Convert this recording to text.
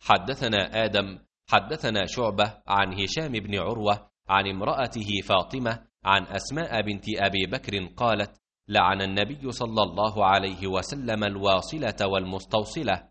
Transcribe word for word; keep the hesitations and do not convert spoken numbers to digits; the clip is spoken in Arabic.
حدثنا آدم حدثنا شعبة عن هشام بن عروة عن امرأته فاطمة عن أسماء بنت أبي بكر قالت: لعن النبي صلى الله عليه وسلم الواصلة والمستوصلة.